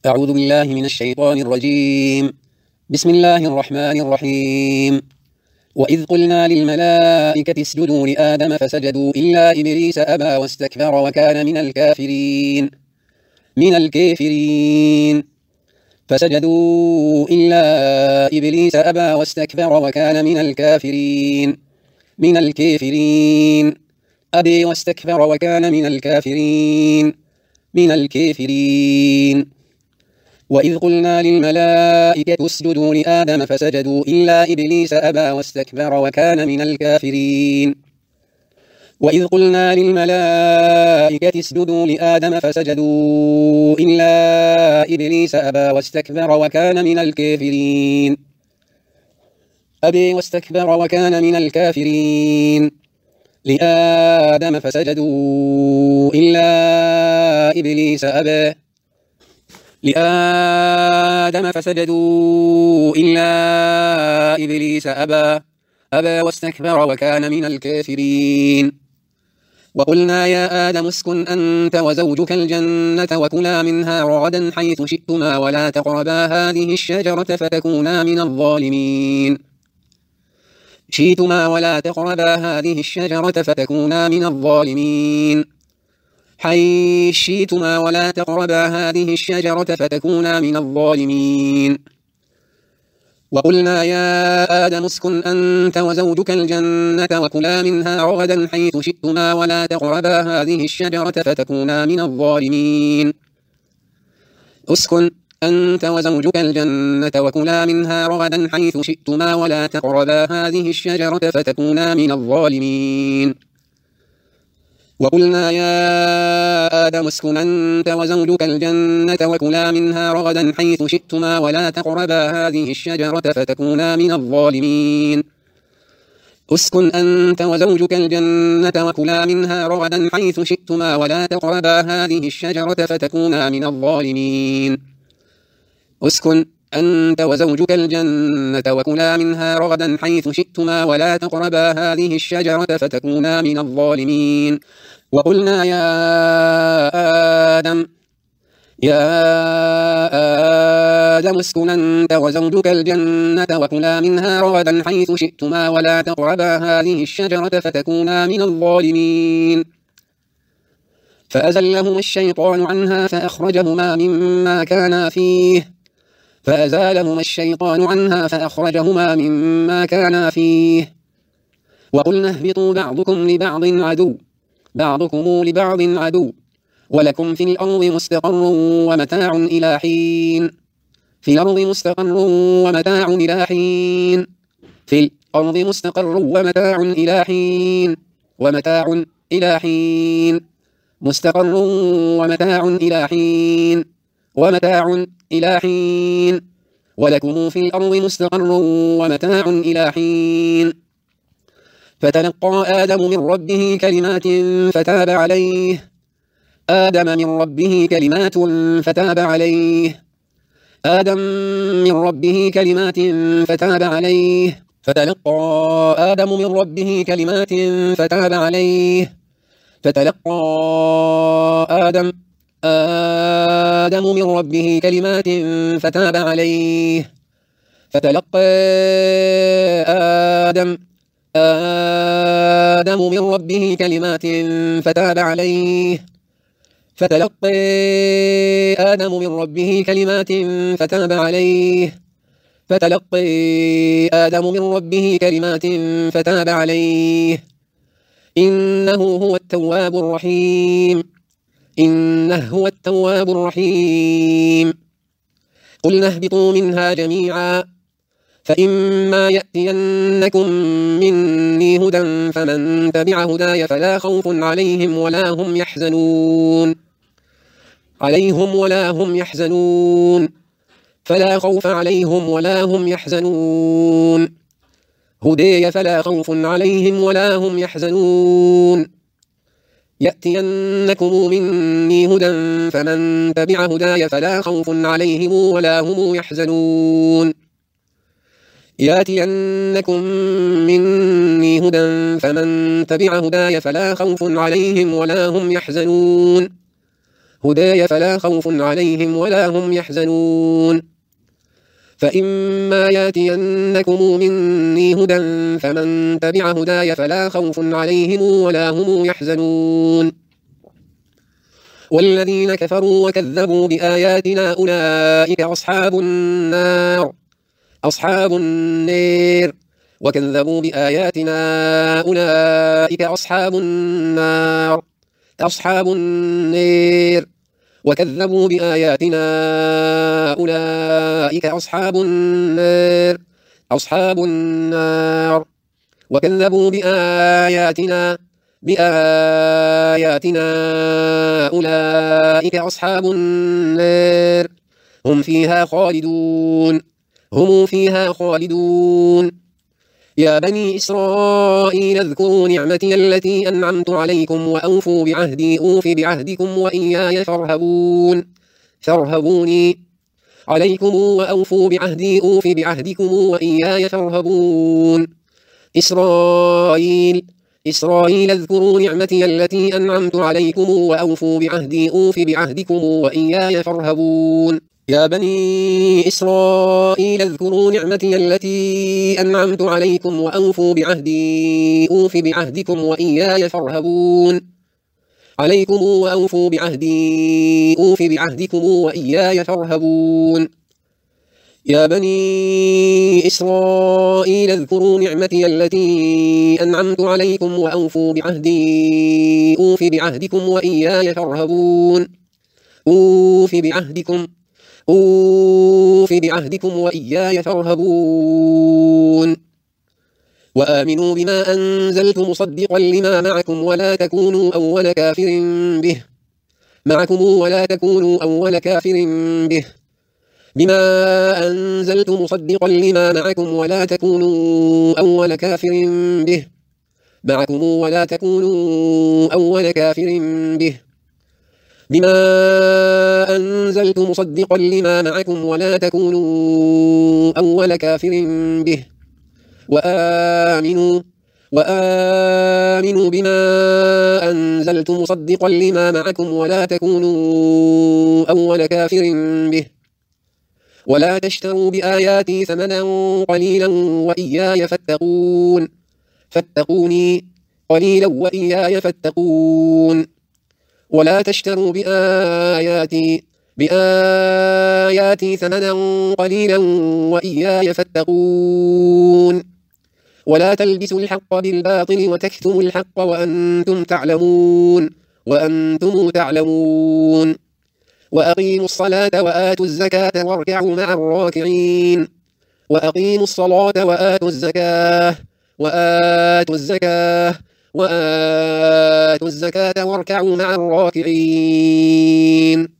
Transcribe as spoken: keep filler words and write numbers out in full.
أعوذ بالله من الشيطان الرجيم. بسم الله الرحمن الرحيم. وإذ قلنا للملائكة اسجدوا لآدم فسجدوا إلا إبليس أبى واستكبر وكان من الكافرين من الكافرين فسجدوا إلا إبليس أبى واستكبر وكان من الكافرين من الكافرين أبي واستكبر وكان من الكافرين من الكافرين وإذ قلنا للملائكة اسجدوا لآدم فسجدوا إلا إبليس أبى واستكبر وكان من الكافرين وإذ قلنا للملائكة اسجدوا لآدم فسجدوا إلا إبليس أبى واستكبر وكان من الكافرين أبي واستكبر وكان من الكافرين لآدم فسجدوا إلا إبليس أبى لآدم فسجدوا إلا إبليس أبى أبى واستكبر وكان من الكافرين وقلنا يا آدم اسكن أنت وزوجك الجنة وكلا منها رغدا حيث شئتما ولا تقربا هذه الشجرة فتكونا من الظالمين شئتما ولا تقربا هذه الشجرة فتكونا من الظالمين حيث شئتما ولا تقربا هذه الشجرة فتكونا من الظالمين وقلنا يا آدم اسكن أنت وزوجك الجنة وكلا منها رغدا حيث شئتما ولا تقربا هذه الشجرة فتكونا من الظالمين اسكن أنت وزوجك الجنة وكلا منها رغدا حيث شئتما ولا تقربا هذه الشجرة فتكونا من الظالمين وقلنا يا آدم اسكن أنت وزوجك الجنة وكلا منها رغدا حيث شئتما ولا تقربا هذه الشجرة فتكونا من الظالمين اسكن أنت وزوجك الجنة وكلا منها رغدا حيث شئتما ولا تقربا هذه الشجرة فتكونا من الظالمين اسكن أنت وزوجك الجنة وكلا منها رغدا حيث شئتما ولا تقربا هذه الشجرة فتكونا من الظالمين وقلنا يا آدم يا آدم اسكن أنت وزوجك الجنة وكلا منها رغدا حيث شئتما ولا تقربا هذه الشجرة فتكونا من الظالمين فأزلهما الشيطان عنها فأخرجهما مما كانا فيه فأزالهما الشيطان عنها فأخرجهما مما كانا فيه وقلنا اهبطوا بعضكم لبعض عدو بعضكم لبعض عدو ولكم في الأرض مستقر ومتاع إلى حين في الأرض مستقر ومتاع إلى حين في الأرض مستقر ومتاع إلى حين ومتاع إلى حين مستقر ومتاع إلى حين ومتاع إلى حين ولكم في الأرض مستقر ومتاع إلى حين فتلقى آدم من ربه كلمات فتاب عليه آدم من ربه كلمات فتاب عليه آدم من ربه كلمات فتاب عليه فتلقى آدم من ربه كلمات فتاب عليه فتلقى آدم آدم من ربه كلمات فتاب عليه فتلقى آدم آدم من ربه كلمات فتاب عليه فتلقى آدم من ربه كلمات فتاب عليه فتلقى آدم من ربه كلمات فتاب عليه إنه هو التواب الرحيم إنه هو التواب الرحيم قلنا اهبطوا منها جميعا فإما يأتينكم مني هدى فمن تبع هداي فلا خوف عليهم ولا هم يحزنون عليهم ولا هم يحزنون فلا خوف عليهم ولا هم يحزنون هداي فلا خوف عليهم ولا هم يحزنون يأتينكم مني هدى فمن تبع هداي فلا خوف عليهم ولا هم يحزنون يأتينكم مني هدى فمن تبع هداي فلا خوف عليهم ولا هم يحزنون هداي فلا خوف عليهم ولا هم يحزنون فإما ياتينكم مني هدى فمن تبع هداي فلا خوف عليهم ولا هم يحزنون والذين كفروا وكذبوا بآياتنا أولئك أصحاب النار أصحاب النار وكذبوا بآياتنا أولئك أصحاب النار أصحاب النار وكذبوا بآياتنا أولئك أصحاب النار أصحاب النار وكذبوا بآياتنا بآياتنا أولئك أصحاب النار هم فيها خالدون هم فيها خالدون يا بني إسرائيل اذكروا نعمتي التي أنعمت عليكم وأوفوا بعهدي أوف بعهدكم وإياي فارهبون فارهبوني عليكم وأوفوا بعهدي أوف بعهدكم وإياي فارهبون إسرائيل إسرائيل اذكروا نعمتي التي أنعمت عليكم وأوفوا بعهدي أوف بعهدكم وإياي فارهبون يا بني إسرائيل اذكروا نعمتي التي أنعمت عليكم وأوفوا بعهدي أوف بعهدكم وإياي فارهبون عليكم وأوفوا بعهدي أوف بعهدكم وإياي فارهبون يا بني إسرائيل اذكروا نعمتي التي أنعمت عليكم وأوفوا بعهدي أوف بعهدكم وإياي فارهبون أوف بعهدكم أوف بعهدكم وإياي فارهبون وآمنوا بما أنزلت مصدقا لما معكم ولا تكونوا أول كافر به معكم ولا تكونوا أول كافر به بما أنزلت مصدقا لما معكم ولا تكونوا أول كافر به معكم ولا تكونوا أول كافر به بما أنزلت مصدقا لما معكم ولا تكونوا أول كافر به وآمنوا وآمنوا بما أنزلت مصدقا لما معكم ولا تكونوا أول كافر به ولا تشتروا بآياتي ثمنا قليلا وإياي فاتقون فاتقوني قليلا وإياي فاتقون ولا تشتروا بآياتي بآياتي ثمنا قليلا وإياي فاتقون ولا تلبسوا الحق بالباطل وتكتموا الحق وأنتم تعلمون وأنتم تعلمون وأقيموا الصلاة وآتوا الزكاة واركعوا مع الراكعين وأقيموا الصلاة وآتوا الزكاة وآتوا الزكاة وآتوا الزكاة واركعوا مع الراكعين